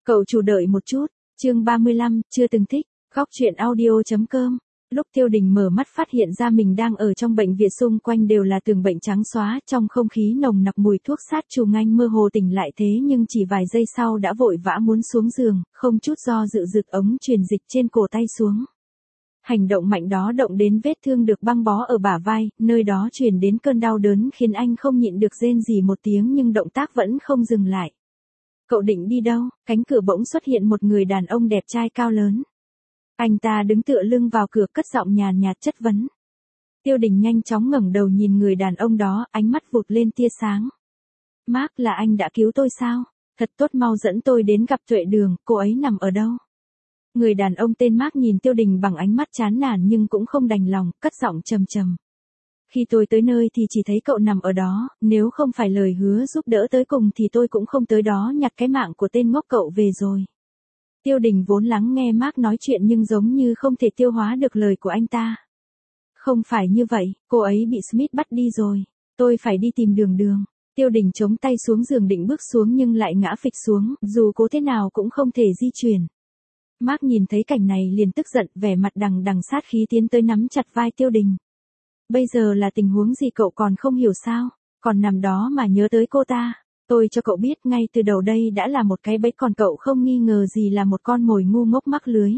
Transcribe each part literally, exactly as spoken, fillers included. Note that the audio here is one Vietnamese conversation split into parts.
Cậu chủ đợi một chút, chương ba mươi lăm, chưa từng thích, góc truyện audio.com. Lúc Tiêu Đình mở mắt phát hiện ra mình đang ở trong bệnh viện, xung quanh đều là tường bệnh trắng xóa, trong không khí nồng nặc mùi thuốc sát trùng, anh mơ hồ tỉnh lại, thế nhưng chỉ vài giây sau đã vội vã muốn xuống giường, không chút do dự rực ống truyền dịch trên cổ tay xuống. Hành động mạnh đó động đến vết thương được băng bó ở bả vai, nơi đó truyền đến cơn đau đớn khiến anh không nhịn được rên rỉ một tiếng, nhưng động tác vẫn không dừng lại. Cậu định đi đâu? Cánh cửa bỗng xuất hiện một người đàn ông đẹp trai cao lớn. Anh ta đứng tựa lưng vào cửa, cất giọng nhàn nhạt chất vấn. Tiêu Đình nhanh chóng ngẩng đầu nhìn người đàn ông đó, ánh mắt vụt lên tia sáng. Mark, là anh đã cứu tôi sao? Thật tốt, mau dẫn tôi đến gặp Tuệ Đường, cô ấy nằm ở đâu? Người đàn ông tên Mark nhìn Tiêu Đình bằng ánh mắt chán nản nhưng cũng không đành lòng, cất giọng trầm trầm. Khi tôi tới nơi thì chỉ thấy cậu nằm ở đó, nếu không phải lời hứa giúp đỡ tới cùng thì tôi cũng không tới đó nhặt cái mạng của tên ngốc cậu về rồi. Tiêu Đình vốn lắng nghe Mark nói chuyện nhưng giống như không thể tiêu hóa được lời của anh ta. Không phải như vậy, cô ấy bị Smith bắt đi rồi. Tôi phải đi tìm Đường Đường. Tiêu Đình chống tay xuống giường định bước xuống nhưng lại ngã phịch xuống, dù cố thế nào cũng không thể di chuyển. Mark nhìn thấy cảnh này liền tức giận, vẻ mặt đằng đằng sát khí tiến tới nắm chặt vai Tiêu Đình. Bây giờ là tình huống gì cậu còn không hiểu sao? Còn nằm đó mà nhớ tới cô ta. Tôi cho cậu biết ngay từ đầu đây đã là một cái bẫy, còn cậu không nghi ngờ gì là một con mồi ngu ngốc mắc lưới.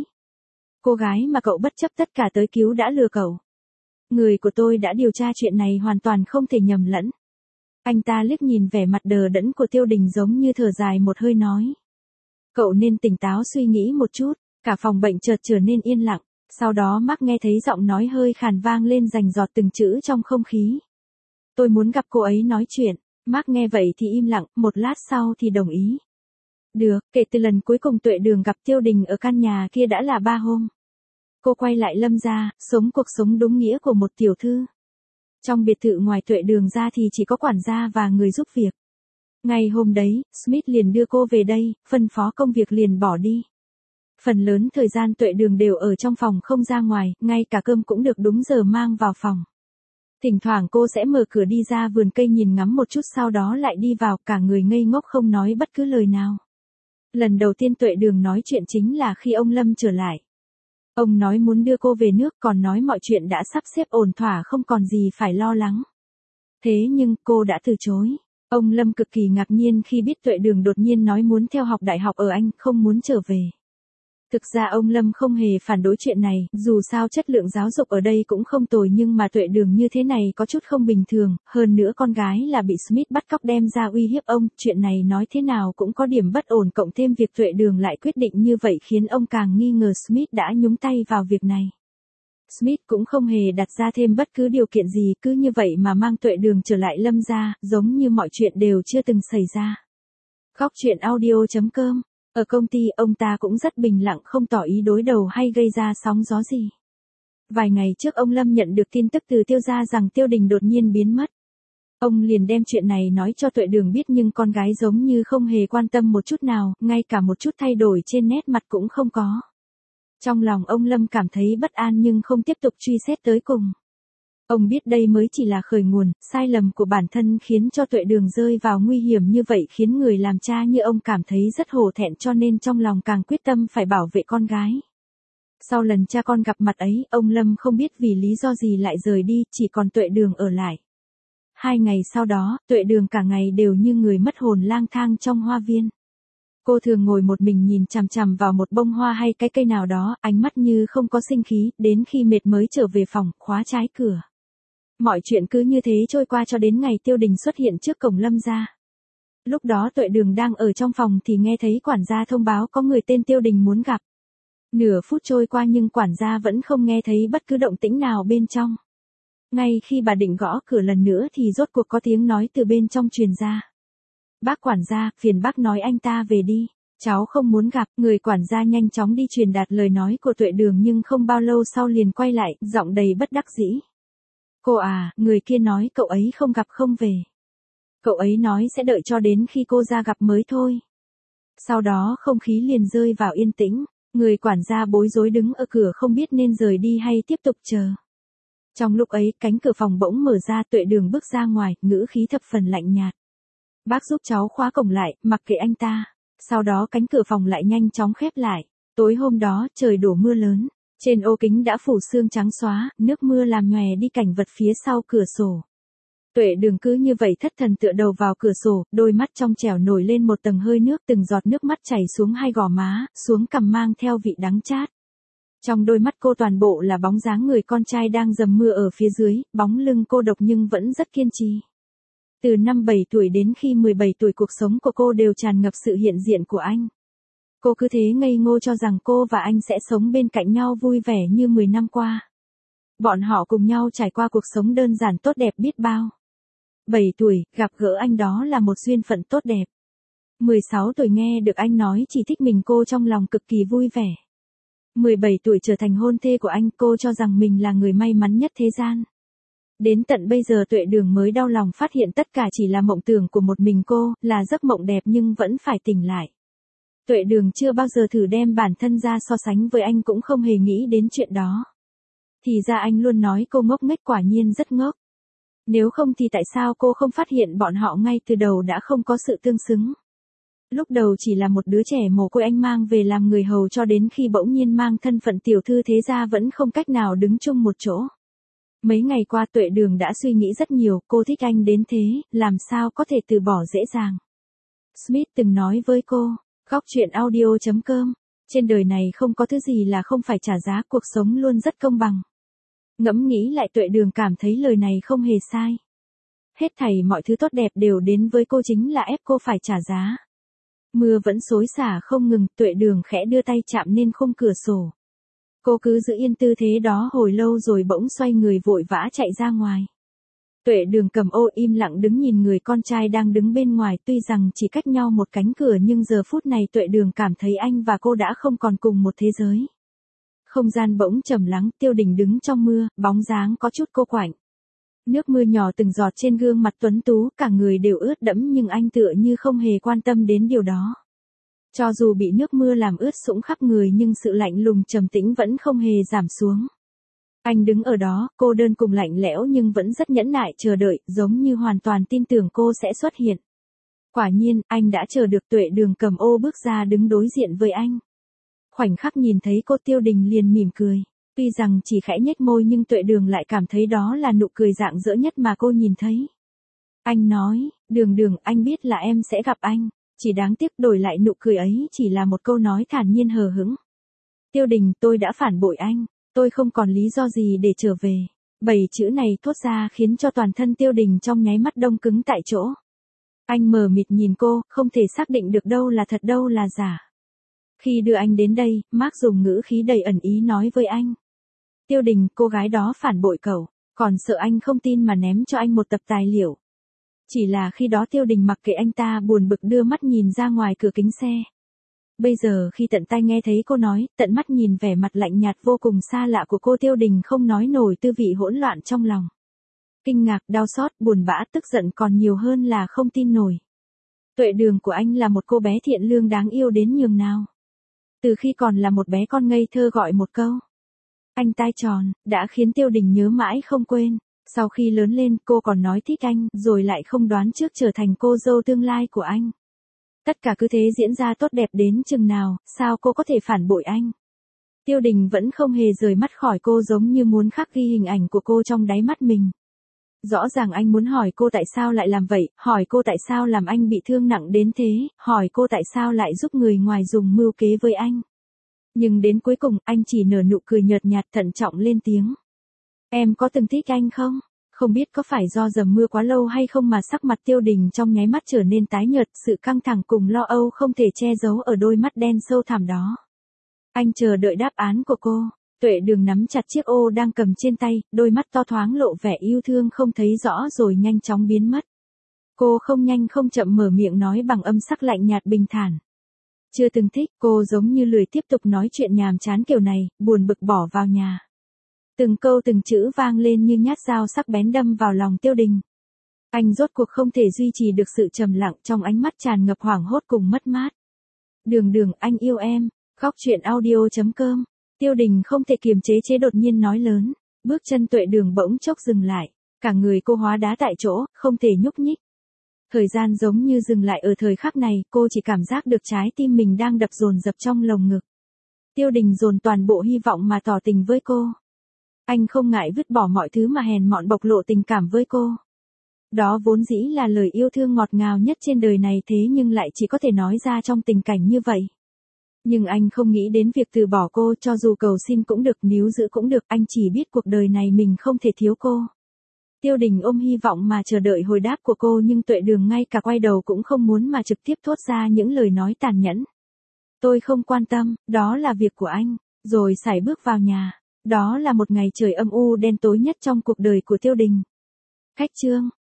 Cô gái mà cậu bất chấp tất cả tới cứu đã lừa cậu. Người của tôi đã điều tra chuyện này, hoàn toàn không thể nhầm lẫn. Anh ta liếc nhìn vẻ mặt đờ đẫn của Tiêu Đình giống như thở dài một hơi nói. Cậu nên tỉnh táo suy nghĩ một chút. Cả phòng bệnh chợt trở nên yên lặng. Sau đó Mark nghe thấy giọng nói hơi khàn vang lên, rành rọt từng chữ trong không khí. Tôi muốn gặp cô ấy nói chuyện. Mark nghe vậy thì im lặng, một lát sau thì đồng ý. Được, kể từ lần cuối cùng Tuệ Đường gặp Tiêu Đình ở căn nhà kia đã là ba hôm. Cô quay lại Lâm gia, sống cuộc sống đúng nghĩa của một tiểu thư. Trong biệt thự ngoài Tuệ Đường ra thì chỉ có quản gia và người giúp việc. Ngày hôm đấy, Smith liền đưa cô về đây, phân phó công việc liền bỏ đi. Phần lớn thời gian Tuệ Đường đều ở trong phòng không ra ngoài, ngay cả cơm cũng được đúng giờ mang vào phòng. Thỉnh thoảng cô sẽ mở cửa đi ra vườn cây nhìn ngắm một chút, sau đó lại đi vào, cả người ngây ngốc không nói bất cứ lời nào. Lần đầu tiên Tuệ Đường nói chuyện chính là khi ông Lâm trở lại. Ông nói muốn đưa cô về nước, còn nói mọi chuyện đã sắp xếp ổn thỏa, không còn gì phải lo lắng. Thế nhưng cô đã từ chối. Ông Lâm cực kỳ ngạc nhiên khi biết Tuệ Đường đột nhiên nói muốn theo học đại học ở Anh, không muốn trở về. Thực ra ông Lâm không hề phản đối chuyện này, dù sao chất lượng giáo dục ở đây cũng không tồi, nhưng mà Tuệ Đường như thế này có chút không bình thường, hơn nữa con gái là bị Smith bắt cóc đem ra uy hiếp ông, chuyện này nói thế nào cũng có điểm bất ổn, cộng thêm việc Tuệ Đường lại quyết định như vậy khiến ông càng nghi ngờ Smith đã nhúng tay vào việc này. Smith cũng không hề đặt ra thêm bất cứ điều kiện gì, cứ như vậy mà mang Tuệ Đường trở lại Lâm gia, giống như mọi chuyện đều chưa từng xảy ra. Góc truyện audio.com. Ở công ty, ông ta cũng rất bình lặng, không tỏ ý đối đầu hay gây ra sóng gió gì. Vài ngày trước ông Lâm nhận được tin tức từ Tiêu gia rằng Tiêu Đình đột nhiên biến mất. Ông liền đem chuyện này nói cho Tuệ Đường biết, nhưng con gái giống như không hề quan tâm một chút nào, ngay cả một chút thay đổi trên nét mặt cũng không có. Trong lòng ông Lâm cảm thấy bất an nhưng không tiếp tục truy xét tới cùng. Ông biết đây mới chỉ là khởi nguồn, sai lầm của bản thân khiến cho Tuệ Đường rơi vào nguy hiểm như vậy, khiến người làm cha như ông cảm thấy rất hổ thẹn, cho nên trong lòng càng quyết tâm phải bảo vệ con gái. Sau lần cha con gặp mặt ấy, ông Lâm không biết vì lý do gì lại rời đi, chỉ còn Tuệ Đường ở lại. Hai ngày sau đó, Tuệ Đường cả ngày đều như người mất hồn lang thang trong hoa viên. Cô thường ngồi một mình nhìn chằm chằm vào một bông hoa hay cái cây nào đó, ánh mắt như không có sinh khí, đến khi mệt mới trở về phòng, khóa trái cửa. Mọi chuyện cứ như thế trôi qua cho đến ngày Tiêu Đình xuất hiện trước cổng Lâm gia. Lúc đó Tuệ Đường đang ở trong phòng thì nghe thấy quản gia thông báo có người tên Tiêu Đình muốn gặp. Nửa phút trôi qua nhưng quản gia vẫn không nghe thấy bất cứ động tĩnh nào bên trong. Ngay khi bà định gõ cửa lần nữa thì rốt cuộc có tiếng nói từ bên trong truyền ra. Bác quản gia, phiền bác nói anh ta về đi. Cháu không muốn gặp. Người quản gia nhanh chóng đi truyền đạt lời nói của Tuệ Đường nhưng không bao lâu sau liền quay lại, giọng đầy bất đắc dĩ. Cô à, người kia nói cậu ấy không gặp không về. Cậu ấy nói sẽ đợi cho đến khi cô ra gặp mới thôi. Sau đó không khí liền rơi vào yên tĩnh, người quản gia bối rối đứng ở cửa không biết nên rời đi hay tiếp tục chờ. Trong lúc ấy, cánh cửa phòng bỗng mở ra, Tuệ Đường bước ra ngoài, ngữ khí thập phần lạnh nhạt. Bác giúp cháu khóa cổng lại, mặc kệ anh ta. Sau đó cánh cửa phòng lại nhanh chóng khép lại. Tối hôm đó, trời đổ mưa lớn. Trên ô kính đã phủ sương trắng xóa, nước mưa làm nhòe đi cảnh vật phía sau cửa sổ. Tuệ Đường cứ như vậy thất thần tựa đầu vào cửa sổ, đôi mắt trong trẻo nổi lên một tầng hơi nước, từng giọt nước mắt chảy xuống hai gò má, xuống cằm mang theo vị đắng chát. Trong đôi mắt cô toàn bộ là bóng dáng người con trai đang dầm mưa ở phía dưới, bóng lưng cô độc nhưng vẫn rất kiên trì. Từ năm bảy tuổi đến khi mười bảy tuổi, cuộc sống của cô đều tràn ngập sự hiện diện của anh. Cô cứ thế ngây ngô cho rằng cô và anh sẽ sống bên cạnh nhau vui vẻ như mười năm qua. Bọn họ cùng nhau trải qua cuộc sống đơn giản tốt đẹp biết bao. bảy tuổi, gặp gỡ anh đó là một duyên phận tốt đẹp. mười sáu tuổi nghe được anh nói chỉ thích mình, cô trong lòng cực kỳ vui vẻ. mười bảy tuổi trở thành hôn thê của anh, cô cho rằng mình là người may mắn nhất thế gian. Đến tận bây giờ Tuệ Đường mới đau lòng phát hiện tất cả chỉ là mộng tưởng của một mình cô, là giấc mộng đẹp nhưng vẫn phải tỉnh lại. Tuệ Đường chưa bao giờ thử đem bản thân ra so sánh với anh, cũng không hề nghĩ đến chuyện đó. Thì ra anh luôn nói cô ngốc nghếch, quả nhiên rất ngốc. Nếu không thì tại sao cô không phát hiện bọn họ ngay từ đầu đã không có sự tương xứng. Lúc đầu chỉ là một đứa trẻ mồ côi anh mang về làm người hầu, cho đến khi bỗng nhiên mang thân phận tiểu thư thế gia vẫn không cách nào đứng chung một chỗ. Mấy ngày qua Tuệ Đường đã suy nghĩ rất nhiều, cô thích anh đến thế, làm sao có thể từ bỏ dễ dàng. Smith từng nói với cô, góc chuyện audio chấm com, trên đời này không có thứ gì là không phải trả giá, cuộc sống luôn rất công bằng. Ngẫm nghĩ lại Tuệ Đường cảm thấy lời này không hề sai. Hết thảy mọi thứ tốt đẹp đều đến với cô chính là ép cô phải trả giá. Mưa vẫn xối xả không ngừng, Tuệ Đường khẽ đưa tay chạm lên khung cửa sổ. Cô cứ giữ yên tư thế đó hồi lâu rồi bỗng xoay người vội vã chạy ra ngoài. Tuệ Đường cầm ô im lặng đứng nhìn người con trai đang đứng bên ngoài, tuy rằng chỉ cách nhau một cánh cửa nhưng giờ phút này Tuệ Đường cảm thấy anh và cô đã không còn cùng một thế giới. Không gian bỗng trầm lắng, Tiêu Đình đứng trong mưa, bóng dáng có chút cô quạnh. Nước mưa nhỏ từng giọt trên gương mặt tuấn tú, cả người đều ướt đẫm nhưng anh tựa như không hề quan tâm đến điều đó. Cho dù bị nước mưa làm ướt sũng khắp người nhưng sự lạnh lùng trầm tĩnh vẫn không hề giảm xuống. Anh đứng ở đó, cô đơn cùng lạnh lẽo nhưng vẫn rất nhẫn nại chờ đợi, giống như hoàn toàn tin tưởng cô sẽ xuất hiện. Quả nhiên, anh đã chờ được. Tuệ Đường cầm ô bước ra đứng đối diện với anh. Khoảnh khắc nhìn thấy cô, Tiêu Đình liền mỉm cười. Tuy rằng chỉ khẽ nhếch môi nhưng Tuệ Đường lại cảm thấy đó là nụ cười rạng rỡ nhất mà cô nhìn thấy. Anh nói, Đường Đường, anh biết là em sẽ gặp anh. Chỉ đáng tiếc đổi lại nụ cười ấy chỉ là một câu nói thản nhiên hờ hững. Tiêu Đình, tôi đã phản bội anh. Tôi không còn lý do gì để trở về. Bảy chữ này thốt ra khiến cho toàn thân Tiêu Đình trong nháy mắt đông cứng tại chỗ. Anh mờ mịt nhìn cô, không thể xác định được đâu là thật đâu là giả. Khi đưa anh đến đây, Mark dùng ngữ khí đầy ẩn ý nói với anh. Tiêu Đình, cô gái đó phản bội cậu, còn sợ anh không tin mà ném cho anh một tập tài liệu. Chỉ là khi đó Tiêu Đình mặc kệ anh ta, buồn bực đưa mắt nhìn ra ngoài cửa kính xe. Bây giờ khi tận tai nghe thấy cô nói, tận mắt nhìn vẻ mặt lạnh nhạt vô cùng xa lạ của cô, Tiêu Đình không nói nổi tư vị hỗn loạn trong lòng. Kinh ngạc, đau xót, buồn bã, tức giận còn nhiều hơn là không tin nổi. Tuệ Đường của anh là một cô bé thiện lương đáng yêu đến nhường nào. Từ khi còn là một bé con ngây thơ gọi một câu anh tai tròn, đã khiến Tiêu Đình nhớ mãi không quên. Sau khi lớn lên, cô còn nói thích anh, rồi lại không đoán trước trở thành cô dâu tương lai của anh. Tất cả cứ thế diễn ra tốt đẹp đến chừng nào, sao cô có thể phản bội anh? Tiêu Đình vẫn không hề rời mắt khỏi cô, giống như muốn khắc ghi hình ảnh của cô trong đáy mắt mình. Rõ ràng anh muốn hỏi cô tại sao lại làm vậy, hỏi cô tại sao làm anh bị thương nặng đến thế, hỏi cô tại sao lại giúp người ngoài dùng mưu kế với anh. Nhưng đến cuối cùng, anh chỉ nở nụ cười nhợt nhạt, thận trọng lên tiếng. Em có từng thích anh không? Không biết có phải do dầm mưa quá lâu hay không mà sắc mặt Tiêu Đình trong nháy mắt trở nên tái nhợt, sự căng thẳng cùng lo âu không thể che giấu ở đôi mắt đen sâu thẳm đó. Anh chờ đợi đáp án của cô. Tuệ Đường nắm chặt chiếc ô đang cầm trên tay, đôi mắt to thoáng lộ vẻ yêu thương không thấy rõ rồi nhanh chóng biến mất. Cô không nhanh không chậm mở miệng nói bằng âm sắc lạnh nhạt bình thản. Chưa từng thích, cô giống như lười tiếp tục nói chuyện nhàm chán kiểu này, buồn bực bỏ vào nhà. Từng câu từng chữ vang lên như nhát dao sắc bén đâm vào lòng Tiêu Đình. Anh rốt cuộc không thể duy trì được sự trầm lặng, trong ánh mắt tràn ngập hoảng hốt cùng mất mát. Đường Đường, anh yêu em. Góc chuyện audio chấm com. Tiêu Đình không thể kiềm chế chế đột nhiên nói lớn. Bước chân Tuệ Đường bỗng chốc dừng lại. Cả người cô hóa đá tại chỗ, không thể nhúc nhích. Thời gian giống như dừng lại ở thời khắc này, cô chỉ cảm giác được trái tim mình đang đập dồn dập trong lồng ngực. Tiêu Đình dồn toàn bộ hy vọng mà tỏ tình với cô. Anh không ngại vứt bỏ mọi thứ mà hèn mọn bộc lộ tình cảm với cô. Đó vốn dĩ là lời yêu thương ngọt ngào nhất trên đời này, thế nhưng lại chỉ có thể nói ra trong tình cảnh như vậy. Nhưng anh không nghĩ đến việc từ bỏ cô, cho dù cầu xin cũng được, níu giữ cũng được, anh chỉ biết cuộc đời này mình không thể thiếu cô. Tiêu Đình ôm hy vọng mà chờ đợi hồi đáp của cô, nhưng Tuệ Đường ngay cả quay đầu cũng không muốn mà trực tiếp thốt ra những lời nói tàn nhẫn. Tôi không quan tâm, đó là việc của anh, rồi sải bước vào nhà. Đó là một ngày trời âm u đen tối nhất trong cuộc đời của Tiêu Đình. Khách chương.